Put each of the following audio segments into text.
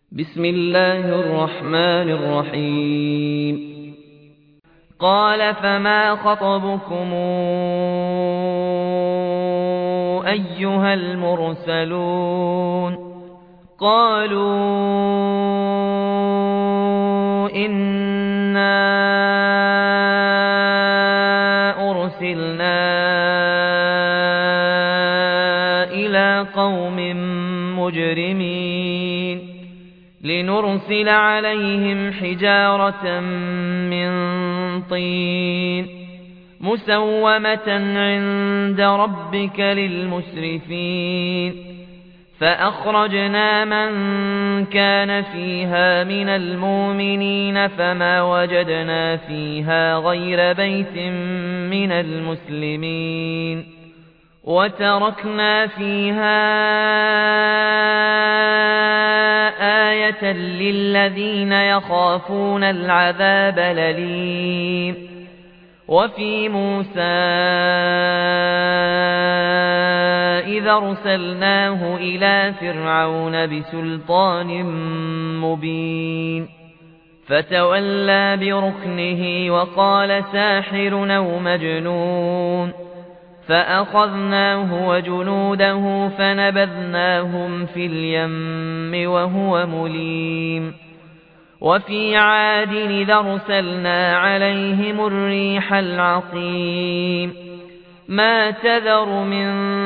بسم الله الرحمن الرحيم. قال فما خطبكم أيها المرسلون؟ قالوا إنا أرسلنا إلى قوم مجرمين لنرسل عليهم حجارة من طين مسومة عند ربك للمسرفين فأخرجنا من كان فيها من المؤمنين فما وجدنا فيها غير بيت من المسلمين وتركنا فيها آية للذين يخافون العذاب الأليم. وفي موسى إذا أرسلناه إلى فرعون بسلطان مبين فتولى بركنه وقال ساحر أو مجنون فأخذناه وجنوده فنبذناهم في اليم وهو مليم. وفي عاد إذا أرسلنا عليهم الريح العقيم ما تذر من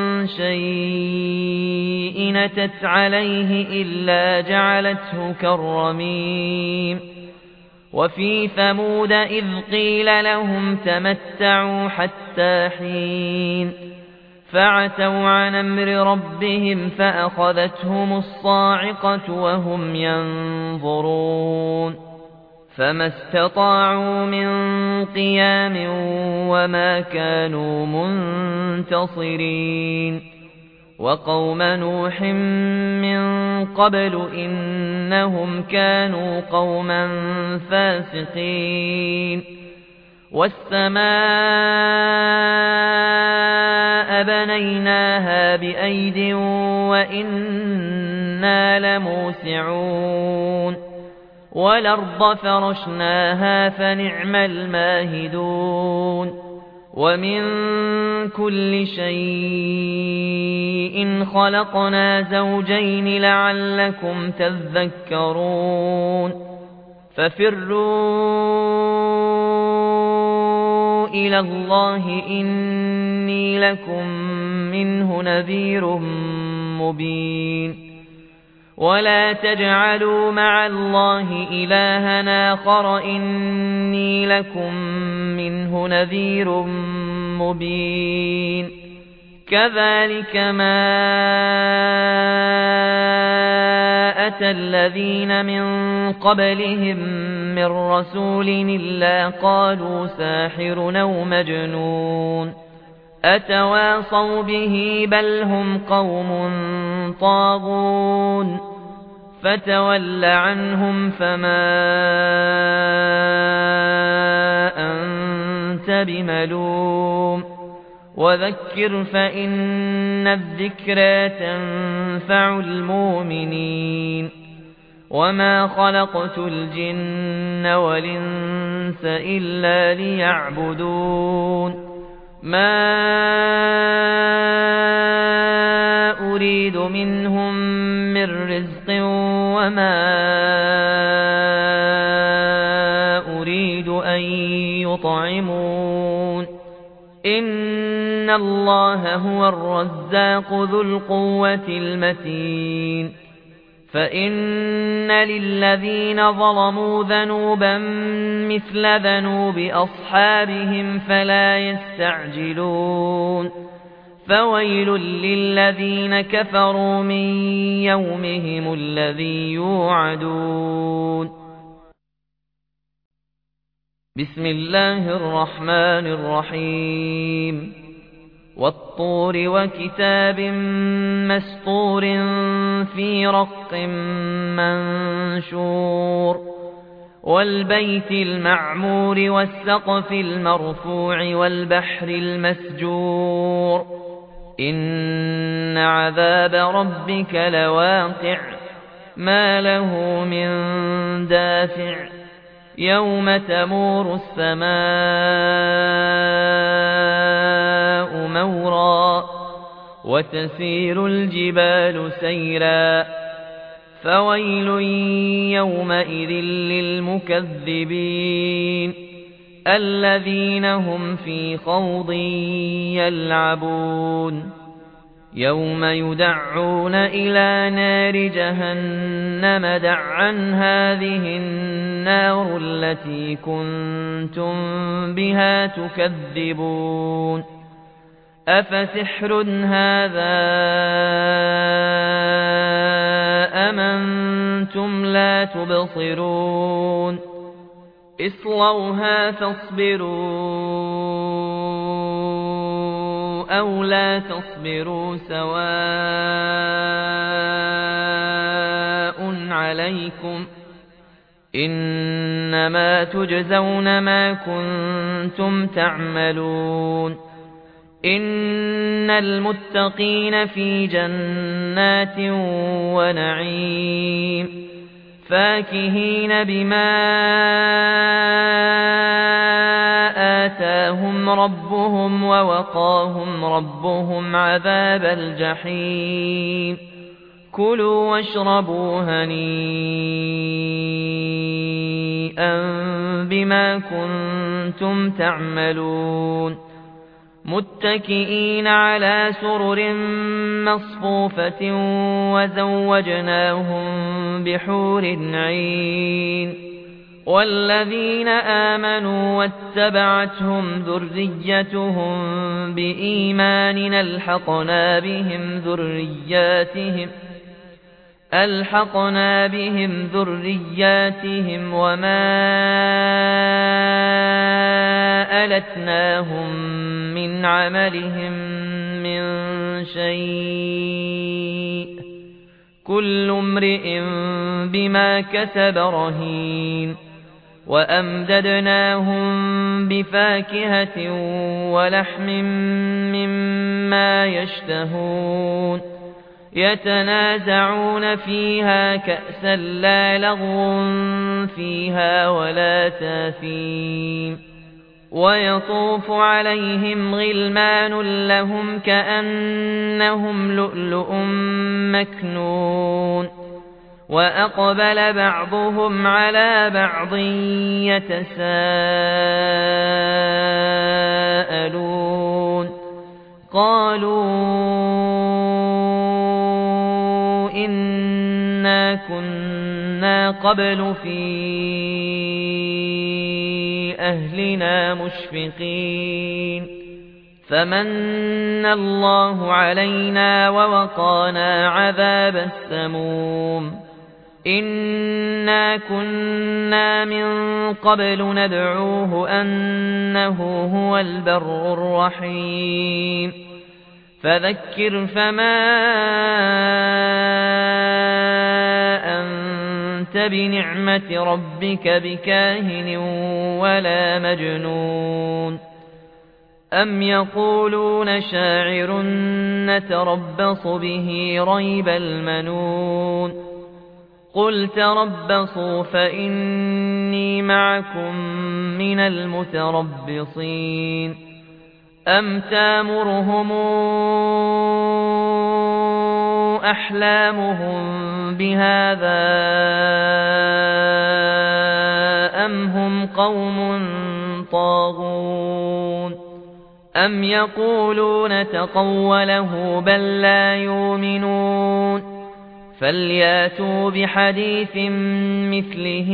شيء أتت عليه إلا جعلته كالرميم. وفي ثمود إذ قيل لهم تمتعوا حتى حين فعتوا عن أمر ربهم فأخذتهم الصاعقة وهم ينظرون فما استطاعوا من قيام وما كانوا منتصرين. وقوم نوح من قبل إنهم كانوا قوما فاسقين. والسماء بنيناها بأيد وإنا لموسعون والأرض فرشناها فنعم الماهدون. ومن كل شيء خلقنا زوجين لعلكم تذكرون ففروا إلى الله إني لكم منه نذير مبين. ولا تجعلوا مع الله إلها آخر إني لكم منه نذير مبين. كذلك ما أتى الذين من قبلهم من رسول إلا قالوا ساحر أو مجنون أتواصوا به بل هم قوم طاغون. فتول عنهم فما أنت بملوم وذكر فإن الذكرى تنفع المؤمنين. وما خلقت الجن والإنس إلا ليعبدون ما أريد منهم من رزق وما أريد أن يطعمون إن الله هو الرزاق ذو القوة المتين. فإن للذين ظلموا ذنوبا مثل ذنوب أصحابهم فلا يستعجلون فويل للذين كفروا من يومهم الذي يوعدون. بسم الله الرحمن الرحيم. والطور وكتاب مسطور في رق منشور والبيت المعمور والسقف المرفوع والبحر المسجور إن عذاب ربك لواقع ما له من دافع يوم تمور السماء مورا وتسير الجبال سيرا فويل يومئذ للمكذبين الذين هم في خوض يلعبون يوم يدعون إلى نار جهنم دعا هذه النار التي كنتم بها تكذبون أفسحر هذا أم أنتم لا تبصرون اصلوها فاصبروا أو لا تصبروا سواء عليكم إنما تجزون ما كنتم تعملون إن المتقين في جنات ونعيم فاكهين بما آتاهم ربهم ووقاهم ربهم عذاب الجحيم كلوا واشربوا هنيئا بما كنتم تعملون متكئين على سرر مصفوفة وزوجناهم بحور عين والذين آمنوا واتبعتهم ذريتهم بإيمان ألحقنا بهم ذرياتهم وما ألتناهم من عملهم من شيء كل امرئ بما كسب رهين وأمددناهم بفاكهة ولحم مما يشتهون يتنازعون فيها كأسا لا لغو فيها ولا تاثيم ويطوف عليهم غلمان لهم كأنهم لؤلؤ مكنون وأقبل بعضهم على بعض يتساءلون قالوا إنا كنا قبل في أهلنا مشفقين فمن الله علينا ووقانا عذاب السموم إنا كنا من قبل ندعوه أنه هو البر الرحيم فذكر فما أنت بنعمة ربك بكاهن ولا مجنون أم يقولون شاعر نتربص به ريب المنون قل تربصوا فإني معكم من المتربصين أم تامرهم أحلامهم بهذا أم هم قوم طاغون أم يقولون تقوله بل لا يؤمنون فلياتوا بحديث مثله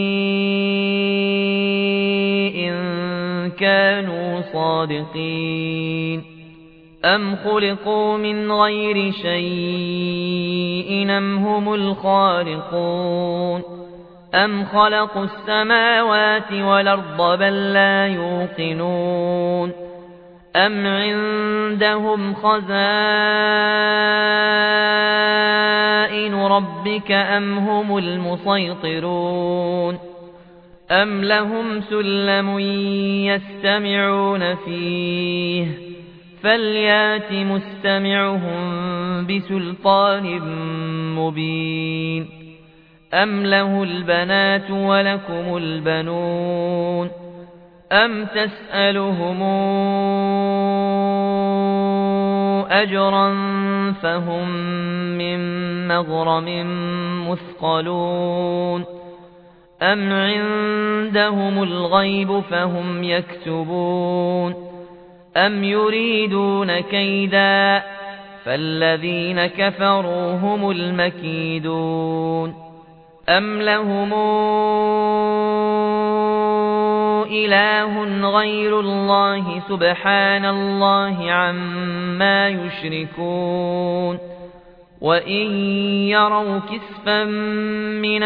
إن كانوا صادقين أم خلقوا من غير شيء أم هم الخالقون أم خلقوا السماوات والأرض بل لا يوقنون أم عندهم خزائن ربك أم هم المسيطرون أم لهم سلم يستمعون فيه فليات مستمعهم بسلطان مبين أم له البنات ولكم البنون أم تسألهم أجرا فهم من مغرم مثقلون أم عندهم الغيب فهم يكتبون أم يريدون كيدا فالذين كفروا هم المكيدون أم لهم إله غير الله سبحان الله عما يشركون وإن يروا كسفا من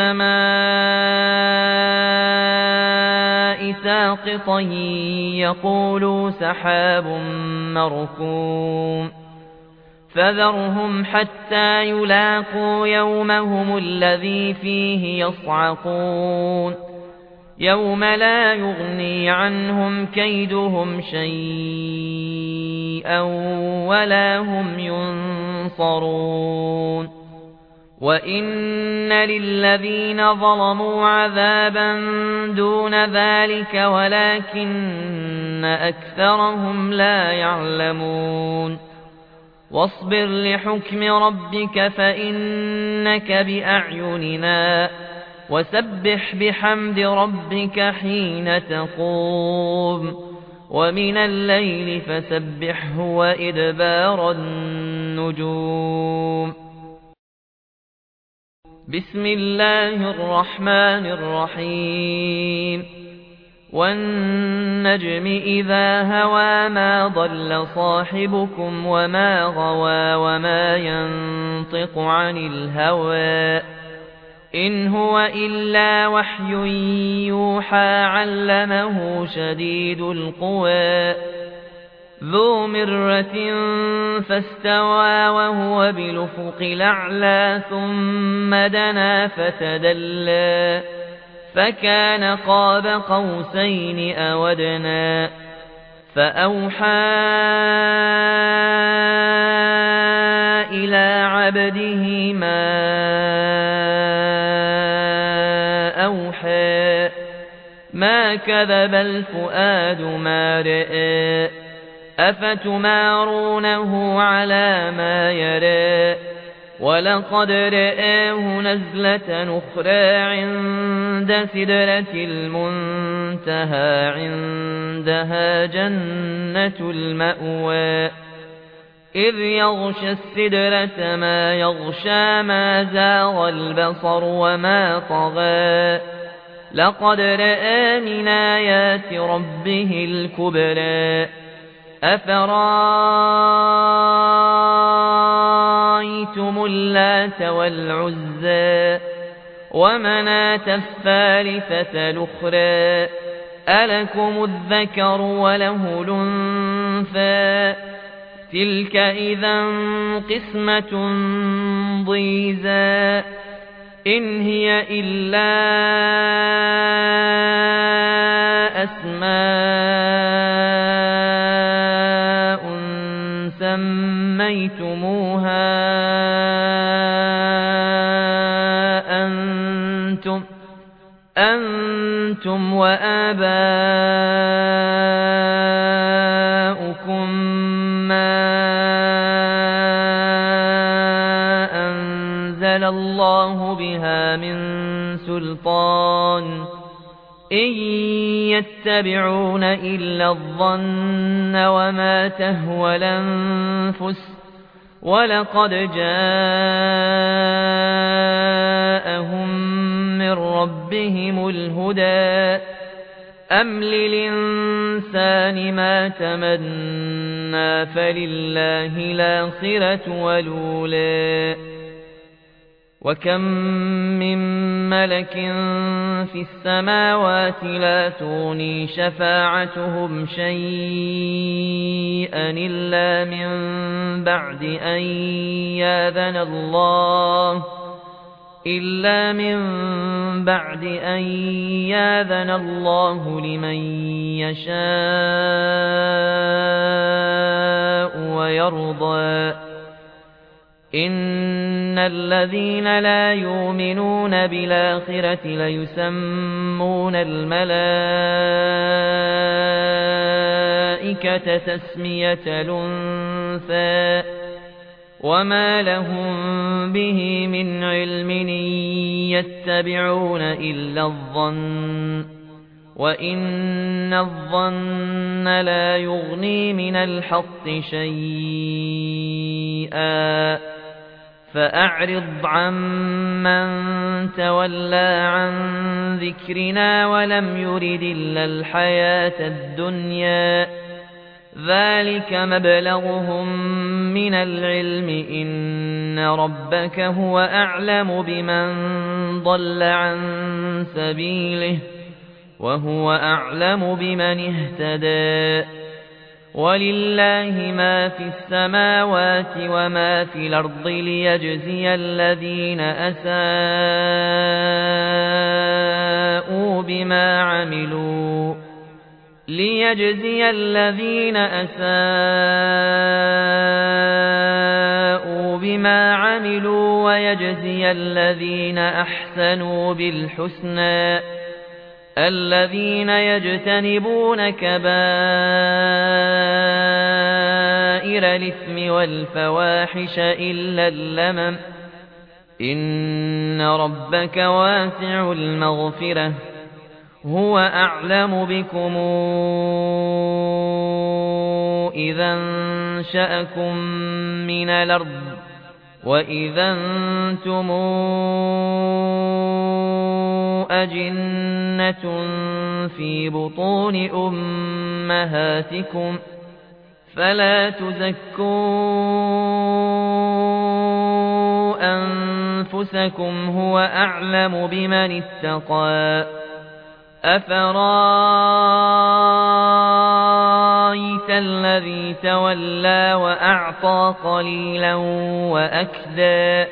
السماء ساقطا يقولوا سحاب مركوم فذرهم حتى يلاقوا يومهم الذي فيه يصعقون يوم لا يغني عنهم كيدهم شيئا ولا هم ينصرون وإن للذين ظلموا عذابا دون ذلك ولكن أكثرهم لا يعلمون واصبر لحكم ربك فإنك بأعيننا وسبح بحمد ربك حين تقوم ومن الليل فسبحه وإدبار النجوم بسم الله الرحمن الرحيم والنجم إذا هوى ما ضل صاحبكم وما غوى وما ينطق عن الهوى إن هو إلا وحي يوحى علمه شديد القوى ذو مرة فاستوى وهو بالأفق الأعلى ثم دنا فتدلى فكان قاب قوسين أو أدنى فأوحى إلى عبده ما أوحى ما كذب الفؤاد ما رأى أفتمارونه على ما يرى ولقد رآه نزلة أخرى عند سدرة المنتهى عندها جنة المأوى إذ يغشى السدرة ما يغشى ما زاغ البصر وما طغى لقد رأى من آيات ربه الكبرى أفرأيتم اللات والعزى ومناة الثالثة الأخرى ألكم الذكر وله الأنثى تلك إذا قسمة ضيزى إن هي إلا أسماء سميتموها أنتم وآباؤكم ما أنزل الله بها من سلطان إن يتبعون إلا الظن وما تهوى الأنفس ولقد جاءهم من ربهم الهدى أم للإنسان ما تمنى فلله الآخرة والأولى وكم من ملك في السماوات لا تغني شفاعتهم شيئا إلا من بعد أن ياذن الله لمن يشاء ويرضى إن الذين لا يؤمنون بالآخرة ليسمون الملائكة تسمية الأنثى وما لهم به من علم إن يتبعون إلا الظن وإن الظن لا يغني من الحق شيئا فأعرض عمن تولى عن ذكرنا ولم يرد إلا الحياة الدنيا ذلك مبلغهم من العلم إن ربك هو أعلم بمن ضل عن سبيله وهو أعلم بمن اهتدى ولله ما في السماوات وما في الأرض ليجزي الذين أساءوا بما عملوا ويجزي الذين أحسنوا بالحسنى الذين يجتنبون كبائر الإثم والفواحش إلا اللمم إن ربك واسع المغفرة هو أعلم بكم إذا انشأكم من الأرض وإذا أنتم أجنة في بطون أمهاتكم فلا تزكوا أنفسكم هو أعلم بمن اتقى أفرايت الذي تولى وأعطى قليلا وأكدى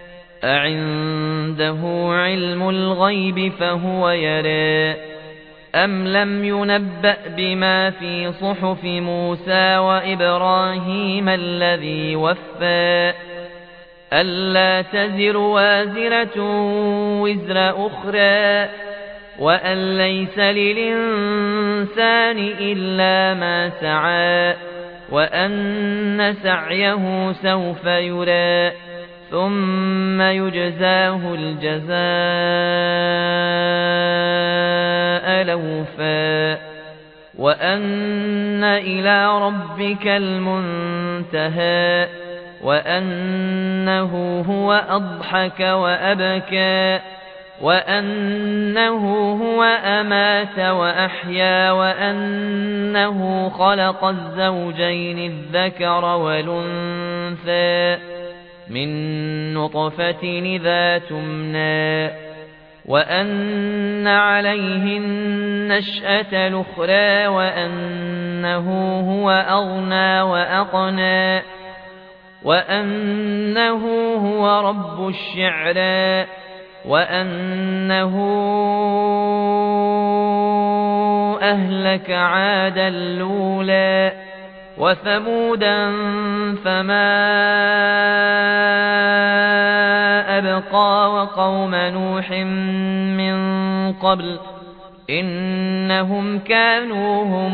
أعنده علم الغيب فهو يرى أم لم ينبأ بما في صحف موسى وإبراهيم الذي وفى ألا تزر وازرة وزر أخرى وأن ليس للإنسان إلا ما سعى وأن سعيه سوف يرى ثم يجزاه الجزاء الأوفى وأن إلى ربك المنتهى وأنه هو أضحك وأبكى وأنه هو أمات وأحيا وأنه خلق الزوجين الذكر والأنثى من نطفة إذا تمنى وأن عليه النشأة الأخرى وأنه هو أغنى وأقنى وأنه هو رب الشعرى وأنه أهلك عادا الأولى وثمودا فما أبقى وقوم نوح من قبل إنهم كانوا هم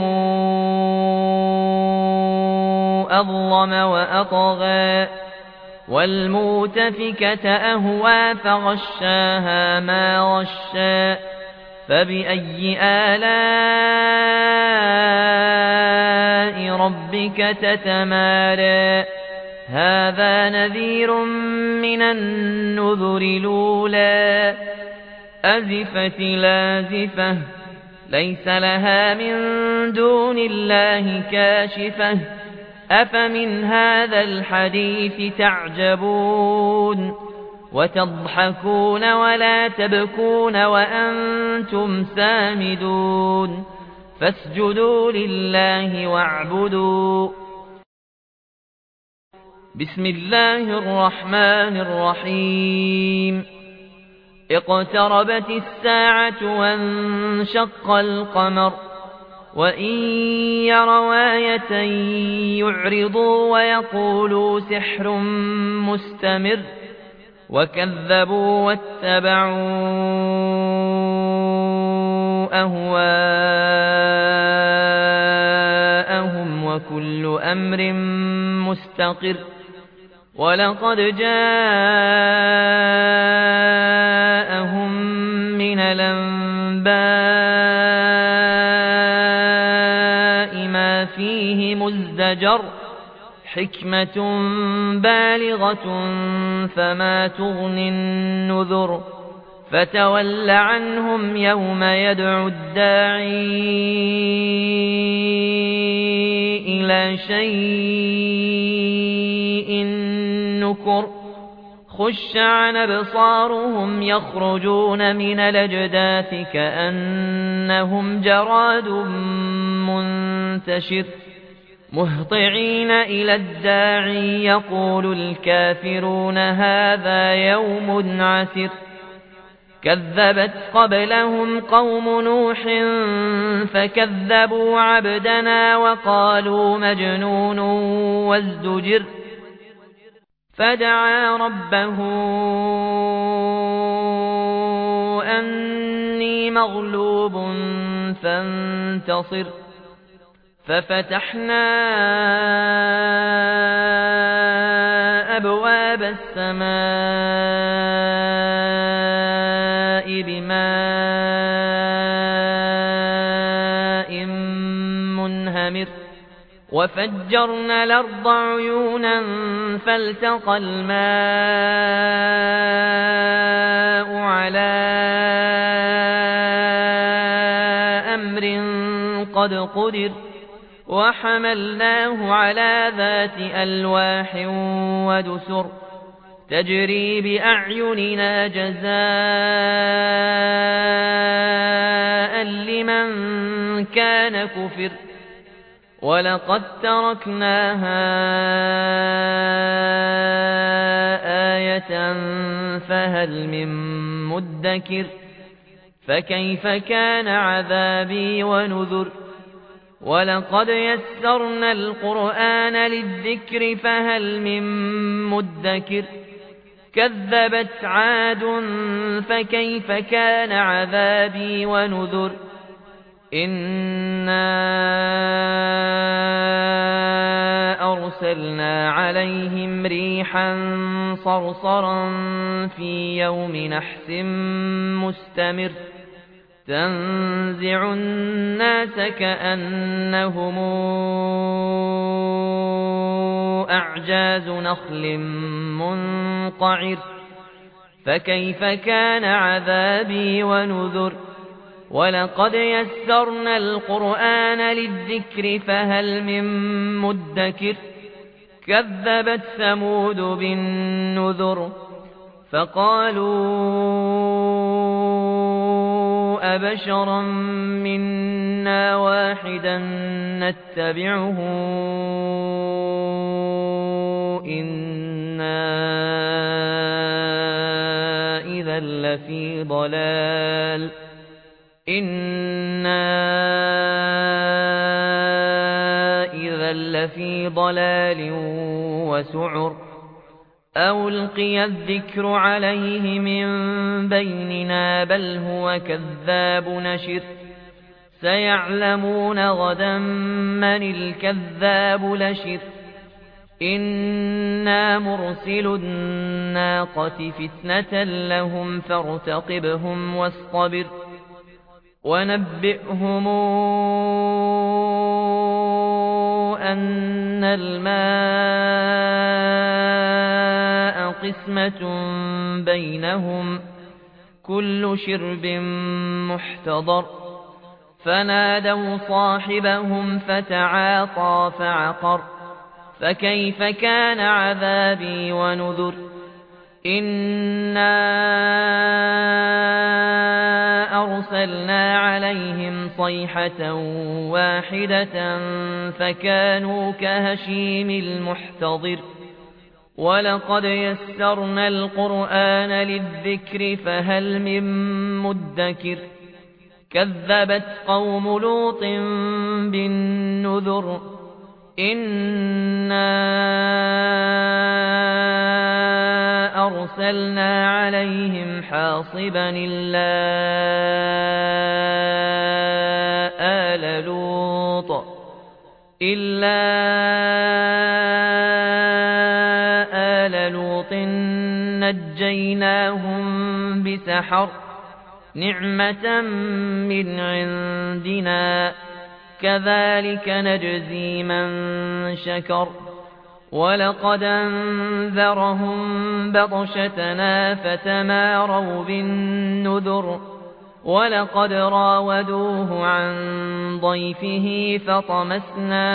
أظلم وأطغى والمؤتفكة أهوى فغشاها ما غشى فبأي آلاء ربك تتمارى هذا نذير من النذر الأولى أزفت لازفة ليس لها من دون الله كاشفة أفمن هذا الحديث تعجبون وتضحكون ولا تبكون وأنتم سامدون فاسجدوا لله واعبدوا بسم الله الرحمن الرحيم اقتربت الساعة وانشق القمر وإن يروا آية يعرضوا ويقولوا سحر مستمر وكذبوا واتبعوا أهواءهم وكل أمر مستقر ولقد جاءهم من الأنباء ما فيه مزدجر حكمة بالغة فما تغني النذر فتول عنهم يوم يدعو الداعي إلى شيء نكر خش عن أبصارهم يخرجون من الأجداث كأنهم جراد منتشر مهطعين إلى الداعي يقول الكافرون هذا يوم عسر كذبت قبلهم قوم نوح فكذبوا عبدنا وقالوا مجنون وازدجر فدعا ربه أني مغلوب فانتصر ففتحنا أبواب السماء بماء منهمر وفجرنا الأرض عيونا فالتقى الماء على أمر قد قدر وحملناه على ذات ألواح ودسر تجري بأعيننا جزاء لمن كان كفر ولقد تركناها آية فهل من مدكر فكيف كان عذابي ونذر ولقد يسرنا القرآن للذكر فهل من مدكر كذبت عاد فكيف كان عذابي ونذر إنا أرسلنا عليهم ريحا صرصرا في يوم نحس مستمر تنزع الناس كأنهم أعجاز نخل منقعر فكيف كان عذابي ونذر ولقد يسرنا القرآن للذكر فهل من مدكر كذبت ثمود بالنذر فقالوا أبشرا منا واحدا نتبعه إنا إذا لفي ضلال وسعر أو ألقي الذكر عليه من بيننا بل هو كذاب نشر سيعلمون غدا من الكذاب نشر إنا مرسل الناقة فتنة لهم فارتقبهم واصطبر ونبئهم أن الماء قسمة بينهم كل شرب محتضر فنادوا صاحبهم فتعاطى فعقر فكيف كان عذابي ونذر إنا أرسلنا عليهم صيحة واحدة فكانوا كهشيم المحتضر ولقد يسرنا القرآن للذكر فهل من مدكر كذبت قوم لوط بالنذر إنا أرسلنا عليهم حاصبا إلا آل لوط نجيناهم بسحر نعمة من عندنا كذلك نجزي من شكر ولقد أنذرهم بطشتنا فتماروا بالنذر ولقد راودوه عن ضيفه فطمسنا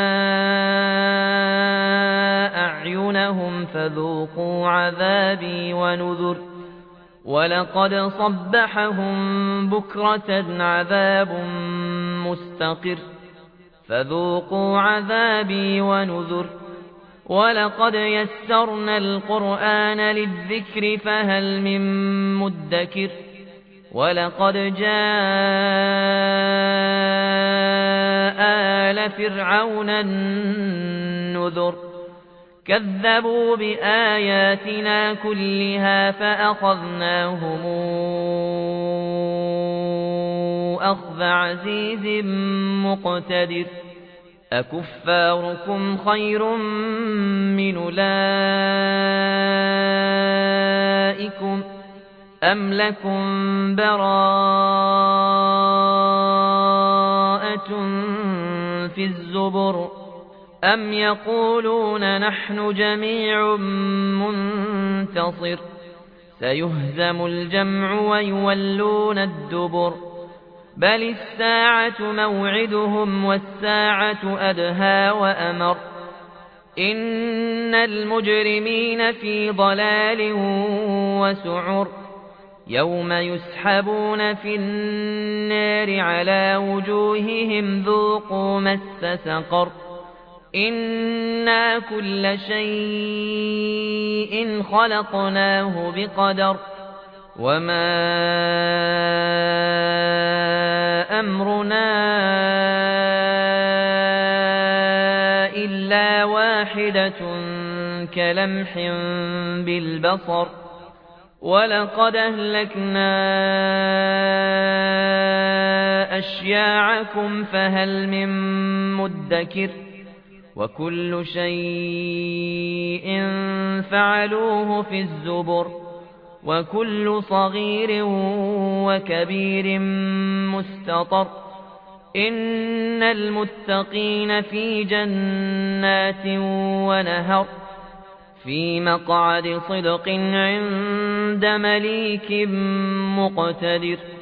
أعينهم فذوقوا عذابي ونذر ولقد صبحهم بكرة عذاب مستقر فذوقوا عذابي ونذر ولقد يسرنا القرآن للذكر فهل من مدكر ولقد جاء آل فرعون النذر كذبوا بآياتنا كلها فأخذناهم أخذ عزيز مقتدر أكفاركم خير من أولئكم أم لكم براءة في الزبر أم يقولون نحن جميع منتصر سيهزم الجمع ويولون الدبر بل الساعة موعدهم والساعة أدهى وأمر إن المجرمين في ضلال وسعر يوم يسحبون في النار على وجوههم ذوقوا مس سقر إنا كل شيء خلقناه بقدر وما أمرنا إلا واحدة كلمح بالبصر ولقد أهلكنا أشياعكم فهل من مدكر وكل شيء فعلوه في الزبر وكل صغير وكبير مستطر إن المتقين في جنات ونهر في مقعد صدق عند مليك مقتدر